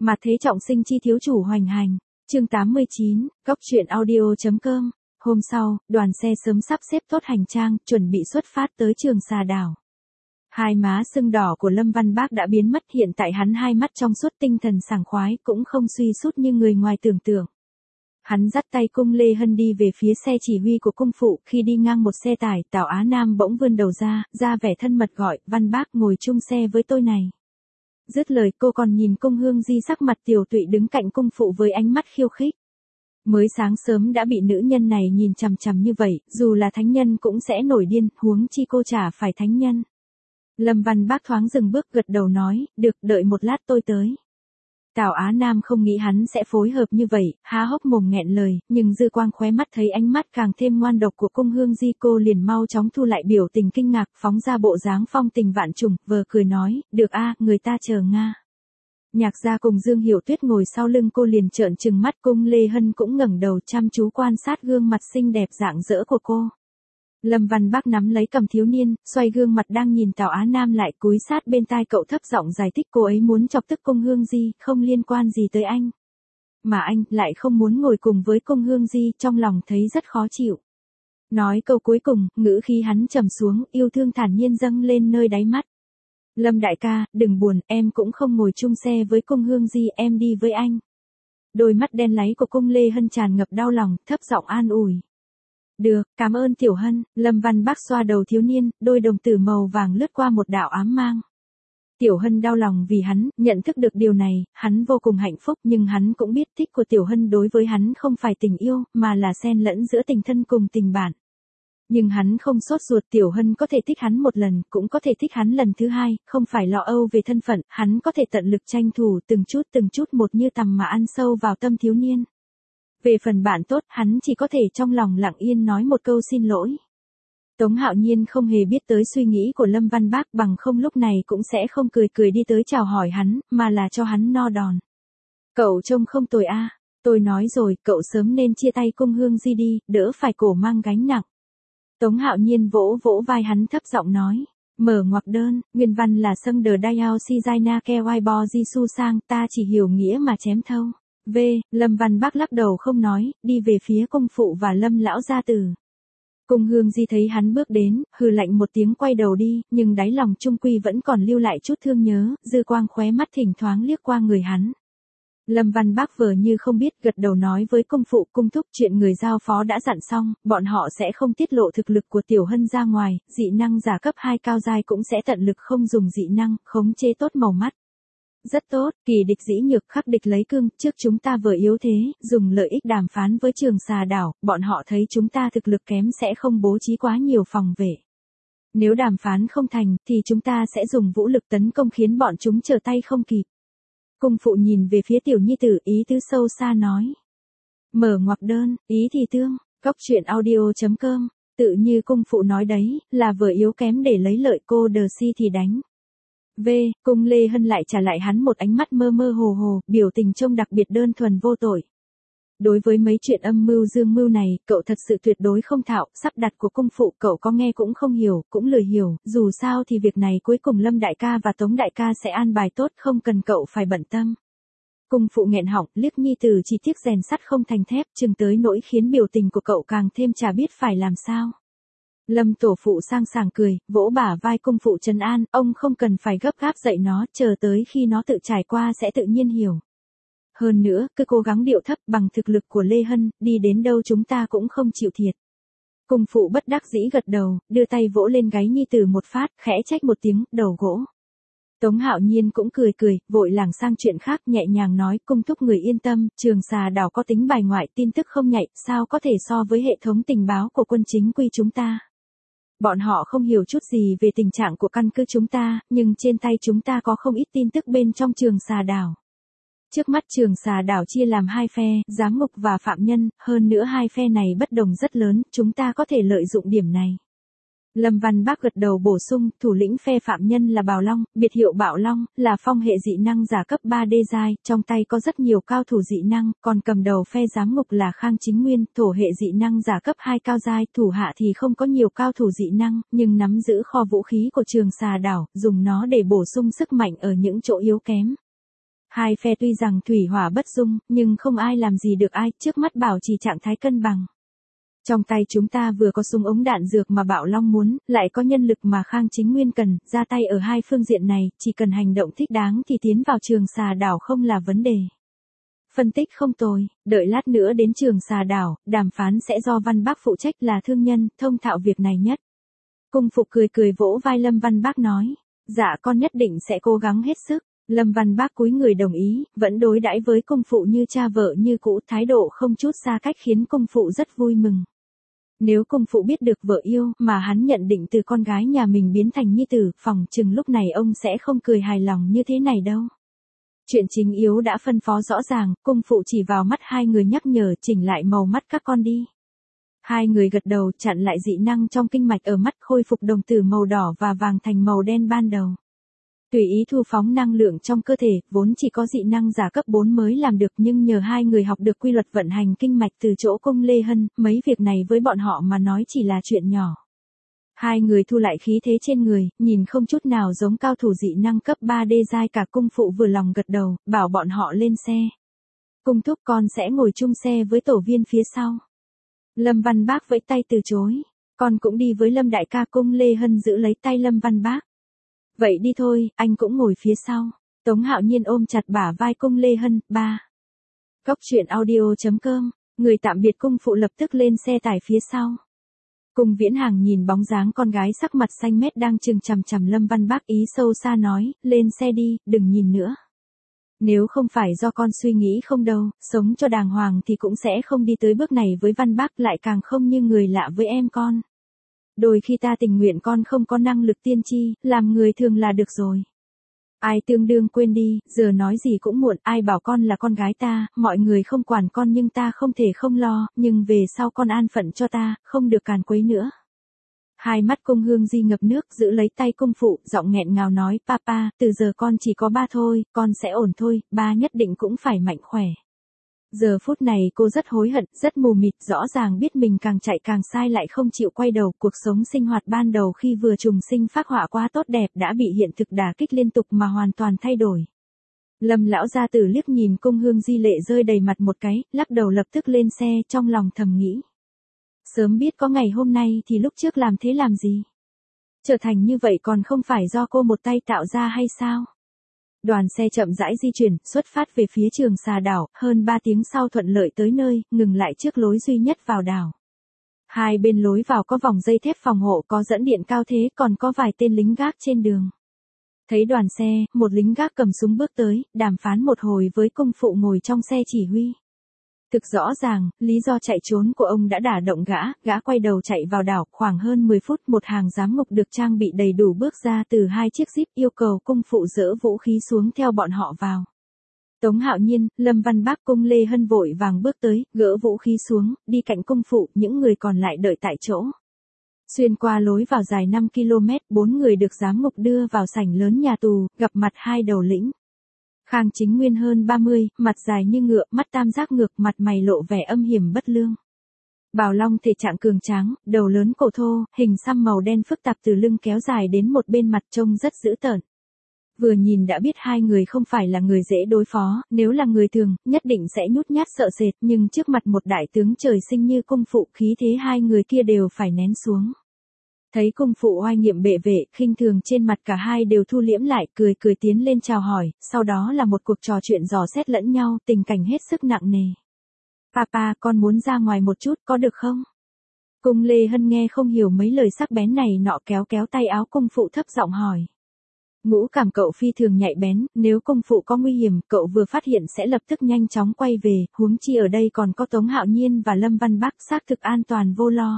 Mà thế trọng sinh chi thiếu chủ hoành hành. Chương 89, Góc truyện audio.com. Hôm sau, đoàn xe sớm sắp xếp tốt hành trang, chuẩn bị xuất phát tới Trường Xà đảo. Hai má sưng đỏ của Lâm Văn Bác đã biến mất, hiện tại hắn hai mắt trong suốt, tinh thần sảng khoái, cũng không suy sút như người ngoài tưởng tượng. Hắn dắt tay Cung Lê Hân đi về phía xe chỉ huy của cung phụ, khi đi ngang một xe tải, Tào Á Nam bỗng vươn đầu ra vẻ thân mật gọi, Văn Bác ngồi chung xe với tôi này. Dứt lời cô còn nhìn Cung Hương Di sắc mặt tiều tụy đứng cạnh cung phụ với ánh mắt khiêu khích. Mới sáng sớm đã bị nữ nhân này nhìn chằm chằm như vậy, dù là thánh nhân cũng sẽ nổi điên, huống chi cô chả phải thánh nhân. Lâm Văn Bác thoáng dừng bước gật đầu nói, được, đợi một lát tôi tới. Tào Á Nam không nghĩ hắn sẽ phối hợp như vậy, há hốc mồm nghẹn lời, nhưng dư quang khóe mắt thấy ánh mắt càng thêm ngoan độc của Cung Hương Di, cô liền mau chóng thu lại biểu tình kinh ngạc, phóng ra bộ dáng phong tình vạn trùng, vờ cười nói, được a, người ta chờ Nga. Nhạc Gia cùng Dương Hiểu Tuyết ngồi sau lưng cô liền trợn trừng mắt, Cung Lê Hân cũng ngẩng đầu chăm chú quan sát gương mặt xinh đẹp rạng rỡ của cô. Lâm Văn Bác nắm lấy cầm thiếu niên, xoay gương mặt đang nhìn Tào Á Nam lại, cúi sát bên tai cậu thấp giọng giải thích, cô ấy muốn chọc tức Cung Hương Di, không liên quan gì tới anh. Mà anh lại không muốn ngồi cùng với Cung Hương Di, trong lòng thấy rất khó chịu. Nói câu cuối cùng, ngữ khí hắn trầm xuống, yêu thương thản nhiên dâng lên nơi đáy mắt. Lâm đại ca, đừng buồn, em cũng không ngồi chung xe với Cung Hương Di, em đi với anh. Đôi mắt đen láy của Cung Lê Hân tràn ngập đau lòng, thấp giọng an ủi. Được, cảm ơn Tiểu Hân. Lâm Văn Bác xoa đầu thiếu niên, đôi đồng tử màu vàng lướt qua một đạo ám mang. Tiểu Hân đau lòng vì hắn, nhận thức được điều này, hắn vô cùng hạnh phúc, nhưng hắn cũng biết thích của Tiểu Hân đối với hắn không phải tình yêu, mà là xen lẫn giữa tình thân cùng tình bạn. Nhưng hắn không sốt ruột, Tiểu Hân có thể thích hắn một lần, cũng có thể thích hắn lần thứ hai, không phải lo âu về thân phận, hắn có thể tận lực tranh thủ từng chút một như tằm mà ăn sâu vào tâm thiếu niên. Về phần bạn tốt, hắn chỉ có thể trong lòng lặng yên nói một câu xin lỗi. Tống Hạo Nhiên không hề biết tới suy nghĩ của Lâm Văn Bác, bằng không lúc này cũng sẽ không cười đi tới chào hỏi hắn, mà là cho hắn no đòn. Cậu trông không tồi a, tôi nói rồi, cậu sớm nên chia tay Cung Hương Di đi, đỡ phải cổ mang gánh nặng. Tống Hạo Nhiên vỗ vai hắn thấp giọng nói. Mở ngoặc đơn, nguyên văn là Sâng Đờ Đayao Si Jaina Ke Wai Bo Jisu Sang, ta chỉ hiểu nghĩa mà chém thâu. Lâm Văn Bác lắc đầu không nói, đi về phía cung phụ và Lâm lão gia tử. Cung Hương Di thấy hắn bước đến, hừ lạnh một tiếng quay đầu đi, nhưng đáy lòng trung quy vẫn còn lưu lại chút thương nhớ, dư quang khóe mắt thỉnh thoáng liếc qua người hắn. Lâm Văn Bác vờ như không biết, gật đầu nói với cung phụ, cung thúc, chuyện người giao phó đã dặn xong, bọn họ sẽ không tiết lộ thực lực của Tiểu Hân ra ngoài, dị năng giả cấp 2 cao giai cũng sẽ tận lực không dùng dị năng, khống chế tốt màu mắt. Rất tốt, kỳ địch dĩ nhược, khắc địch lấy cương, trước chúng ta vừa yếu thế, dùng lợi ích đàm phán với Trường Xà đảo, bọn họ thấy chúng ta thực lực kém sẽ không bố trí quá nhiều phòng vệ. Nếu đàm phán không thành, thì chúng ta sẽ dùng vũ lực tấn công khiến bọn chúng trở tay không kịp. Cung phụ nhìn về phía tiểu nhi tử, ý tứ sâu xa nói. Mở ngoặc đơn, ý thì tương, Góc truyện audio.com, tự như cung phụ nói đấy, là vừa yếu kém để lấy lợi, cô đờ si thì đánh. Cung Lê Hân lại trả lại hắn một ánh mắt mơ hồ, biểu tình trông đặc biệt đơn thuần vô tội. Đối với mấy chuyện âm mưu dương mưu này, cậu thật sự tuyệt đối không thạo, sắp đặt của cung phụ cậu có nghe cũng không hiểu, cũng lười hiểu, dù sao thì việc này cuối cùng Lâm đại ca và Tống đại ca sẽ an bài tốt, không cần cậu phải bận tâm. Cung phụ nghẹn họng, liếc nhi tử chỉ tiếc rèn sắt không thành thép, chừng tới nỗi khiến biểu tình của cậu càng thêm chả biết phải làm sao. Lâm tổ phụ sang sảng cười, vỗ bả vai cung phụ trấn an, ông không cần phải gấp gáp dạy nó, chờ tới khi nó tự trải qua sẽ tự nhiên hiểu. Hơn nữa, cứ cố gắng điệu thấp, bằng thực lực của Lê Hân, đi đến đâu chúng ta cũng không chịu thiệt. Cung phụ bất đắc dĩ gật đầu, đưa tay vỗ lên gáy nhi tử một phát, khẽ trách một tiếng, đầu gỗ. Tống Hạo Nhiên cũng cười, vội lảng sang chuyện khác, nhẹ nhàng nói, cung thúc người yên tâm, Trường Xà đảo có tính bài ngoại, tin tức không nhạy, sao có thể so với hệ thống tình báo của quân chính quy chúng ta. Bọn họ không hiểu chút gì về tình trạng của căn cứ chúng ta, nhưng trên tay chúng ta có không ít tin tức bên trong Trường Xà đảo. Trước mắt Trường Xà đảo chia làm hai phe, giám ngục và phạm nhân, hơn nữa hai phe này bất đồng rất lớn, chúng ta có thể lợi dụng điểm này. Lâm Văn Bác gật đầu bổ sung, thủ lĩnh phe phạm nhân là Bào Long, biệt hiệu Bạo Long, là phong hệ dị năng giả cấp 3D giai, trong tay có rất nhiều cao thủ dị năng, còn cầm đầu phe giám ngục là Khang Chính Nguyên, thổ hệ dị năng giả cấp 2 cao giai, thủ hạ thì không có nhiều cao thủ dị năng, nhưng nắm giữ kho vũ khí của Trường Xà đảo, dùng nó để bổ sung sức mạnh ở những chỗ yếu kém. Hai phe tuy rằng thủy hỏa bất dung, nhưng không ai làm gì được ai, trước mắt bảo trì trạng thái cân bằng. Trong tay chúng ta vừa có súng ống đạn dược mà Bạo Long muốn, lại có nhân lực mà Khang Chính Nguyên cần, ra tay ở hai phương diện này, chỉ cần hành động thích đáng thì tiến vào Trường Xà Đảo không là vấn đề. Phân tích không tồi, đợi lát nữa đến Trường Xà Đảo, đàm phán sẽ do Văn Bác phụ trách là thương nhân, thông thạo việc này nhất. Cung Phụ cười cười vỗ vai Lâm Văn Bác nói, dạ con nhất định sẽ cố gắng hết sức. Lâm Văn Bác cúi người đồng ý, vẫn đối đãi với Cung Phụ như cha vợ như cũ, thái độ không chút xa cách khiến Cung Phụ rất vui mừng. Nếu Cung Phụ biết được vợ yêu mà hắn nhận định từ con gái nhà mình biến thành nhi tử, phòng chừng lúc này ông sẽ không cười hài lòng như thế này đâu. Chuyện chính yếu đã phân phó rõ ràng, Cung Phụ chỉ vào mắt hai người nhắc nhở chỉnh lại màu mắt các con đi. Hai người gật đầu chặn lại dị năng trong kinh mạch ở mắt, khôi phục đồng tử màu đỏ và vàng thành màu đen ban đầu. Tùy ý thu phóng năng lượng trong cơ thể, vốn chỉ có dị năng giả cấp 4 mới làm được, nhưng nhờ hai người học được quy luật vận hành kinh mạch từ chỗ Cung Lê Hân, mấy việc này với bọn họ mà nói chỉ là chuyện nhỏ. Hai người thu lại khí thế trên người, nhìn không chút nào giống cao thủ dị năng cấp 3D giai cả. Cung Phụ vừa lòng gật đầu, bảo bọn họ lên xe. Cung thúc con sẽ ngồi chung xe với tổ viên phía sau. Lâm Văn Bác vẫy tay từ chối, con cũng đi với Lâm đại ca. Cung Lê Hân giữ lấy tay Lâm Văn Bác. Vậy đi thôi, anh cũng ngồi phía sau. Tống Hạo Nhiên ôm chặt bả vai Cung Lê Hân. 3. Cóc truyện audio.com, người tạm biệt Cung Phụ lập tức lên xe tải phía sau. Cung Viễn Hàng nhìn bóng dáng con gái sắc mặt xanh mét đang chừng chằm chằm Lâm Văn Bác, ý sâu xa nói, lên xe đi, đừng nhìn nữa. Nếu không phải do con suy nghĩ không đâu, sống cho đàng hoàng thì cũng sẽ không đi tới bước này với Văn Bác, lại càng không như người lạ với em con. Đôi khi ta tình nguyện con không có năng lực tiên tri, làm người thường là được rồi. Ai tương đương quên đi, giờ nói gì cũng muộn, ai bảo con là con gái ta, mọi người không quản con nhưng ta không thể không lo, nhưng về sau con an phận cho ta, không được càn quấy nữa. Hai mắt Cung Hương Di ngập nước giữ lấy tay Cung Phụ, giọng nghẹn ngào nói, papa, từ giờ con chỉ có ba thôi, con sẽ ổn thôi, ba nhất định cũng phải mạnh khỏe. Giờ phút này cô rất hối hận, rất mù mịt, rõ ràng biết mình càng chạy càng sai lại không chịu quay đầu. Cuộc sống sinh hoạt ban đầu khi vừa trùng sinh phác họa quá tốt đẹp đã bị hiện thực đả kích liên tục mà hoàn toàn thay đổi. Lâm lão gia tử liếc nhìn Cung Hương Di lệ rơi đầy mặt một cái, lắc đầu lập tức lên xe, trong lòng thầm nghĩ. Sớm biết có ngày hôm nay thì lúc trước làm thế làm gì? Trở thành như vậy còn không phải do cô một tay tạo ra hay sao? Đoàn xe chậm rãi di chuyển, xuất phát về phía Trường Xà Đảo, hơn 3 tiếng sau thuận lợi tới nơi, ngừng lại trước lối duy nhất vào đảo. Hai bên lối vào có vòng dây thép phòng hộ, có dẫn điện cao thế, còn có vài tên lính gác trên đường. Thấy đoàn xe, một lính gác cầm súng bước tới, đàm phán một hồi với Cung Phụ ngồi trong xe chỉ huy. Thực rõ ràng, lý do chạy trốn của ông đã đả động gã quay đầu chạy vào đảo, khoảng hơn 10 phút một hàng giám ngục được trang bị đầy đủ bước ra từ hai chiếc jeep, yêu cầu Cung Phụ dỡ vũ khí xuống theo bọn họ vào. Tống Hạo Nhiên, Lâm Văn Bác, Cung Lê Hân vội vàng bước tới, gỡ vũ khí xuống, đi cạnh Cung Phụ, những người còn lại đợi tại chỗ. Xuyên qua lối vào dài 5 km, 4 người được giám ngục đưa vào sảnh lớn nhà tù, gặp mặt hai đầu lĩnh. Khang Chính Nguyên hơn 30, mặt dài như ngựa, mắt tam giác ngược, mặt mày lộ vẻ âm hiểm bất lương. Bào Long thể trạng cường tráng, đầu lớn cổ thô, hình xăm màu đen phức tạp từ lưng kéo dài đến một bên mặt trông rất dữ tợn. Vừa nhìn đã biết hai người không phải là người dễ đối phó, nếu là người thường, nhất định sẽ nhút nhát sợ sệt, nhưng trước mặt một đại tướng trời sinh như Cung Phụ, khí thế hai người kia đều phải nén xuống. Thấy Cung Phụ oai nghiệm bệ vệ, khinh thường trên mặt cả hai đều thu liễm lại, cười cười tiến lên chào hỏi, sau đó là một cuộc trò chuyện dò xét lẫn nhau, tình cảnh hết sức nặng nề. Papa, con muốn ra ngoài một chút, có được không? Cung Lê Hân nghe không hiểu mấy lời sắc bén này nọ, kéo kéo tay áo Cung Phụ thấp giọng hỏi. Ngũ cảm cậu phi thường nhạy bén, nếu Cung Phụ có nguy hiểm, cậu vừa phát hiện sẽ lập tức nhanh chóng quay về, huống chi ở đây còn có Tống Hạo Nhiên và Lâm Văn Bác, xác thực an toàn vô lo.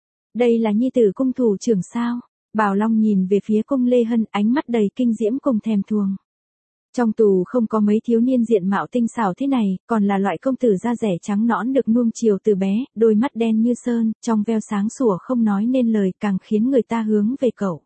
Đây là nhi tử cung thủ trưởng sao? Bào Long nhìn về phía Cung Lê Hân, ánh mắt đầy kinh diễm cùng thèm thuồng. Trong tù không có mấy thiếu niên diện mạo tinh xảo thế này, còn là loại công tử da rẻ trắng nõn được nuông chiều từ bé, đôi mắt đen như sơn, trong veo sáng sủa không nói nên lời, càng khiến người ta hướng về cậu.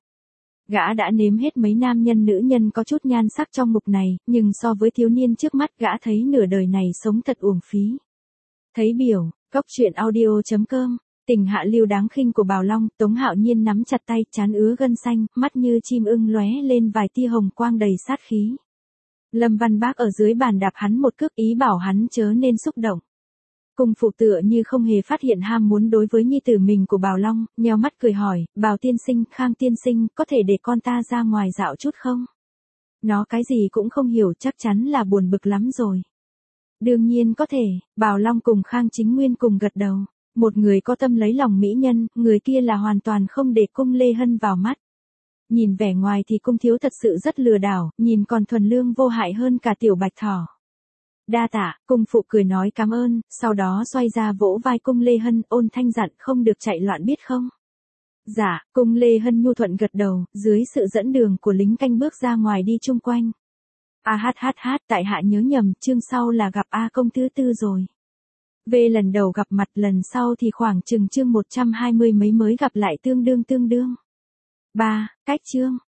Gã đã nếm hết mấy nam nhân nữ nhân có chút nhan sắc trong mục này, nhưng so với thiếu niên trước mắt gã thấy nửa đời này sống thật uổng phí. Thấy biểu, cóc truyện audio.com. Tình hạ lưu đáng khinh của Bào Long, Tống Hạo Nhiên nắm chặt tay, trán ứa gân xanh, mắt như chim ưng lóe lên vài tia hồng quang đầy sát khí. Lâm Văn Bác ở dưới bàn đạp hắn một cước ý bảo hắn chớ nên xúc động. Cung phụ tựa như không hề phát hiện ham muốn đối với nhi tử mình của Bào Long, nheo mắt cười hỏi, Bào tiên sinh, Khang tiên sinh, có thể để con ta ra ngoài dạo chút không? Nó cái gì cũng không hiểu, chắc chắn là buồn bực lắm rồi. Đương nhiên có thể, Bào Long cùng Khang Chính Nguyên cùng gật đầu. Một người có tâm lấy lòng mỹ nhân, người kia là hoàn toàn không để cung Lê Hân vào mắt. Nhìn vẻ ngoài thì cung thiếu thật sự rất lừa đảo, nhìn còn thuần lương vô hại hơn cả tiểu bạch thỏ. Đa tạ, cung phụ cười nói cảm ơn, sau đó xoay ra vỗ vai cung Lê Hân, ôn thanh dặn không được chạy loạn biết không? Dạ, cung Lê Hân nhu thuận gật đầu, dưới sự dẫn đường của lính canh bước ra ngoài đi chung quanh. Tại hạ nhớ nhầm, chương sau là gặp A công thứ tư rồi. Về lần đầu gặp mặt, lần sau thì khoảng chừng chương 120 mấy mới gặp lại tương đương. 3. Cách chương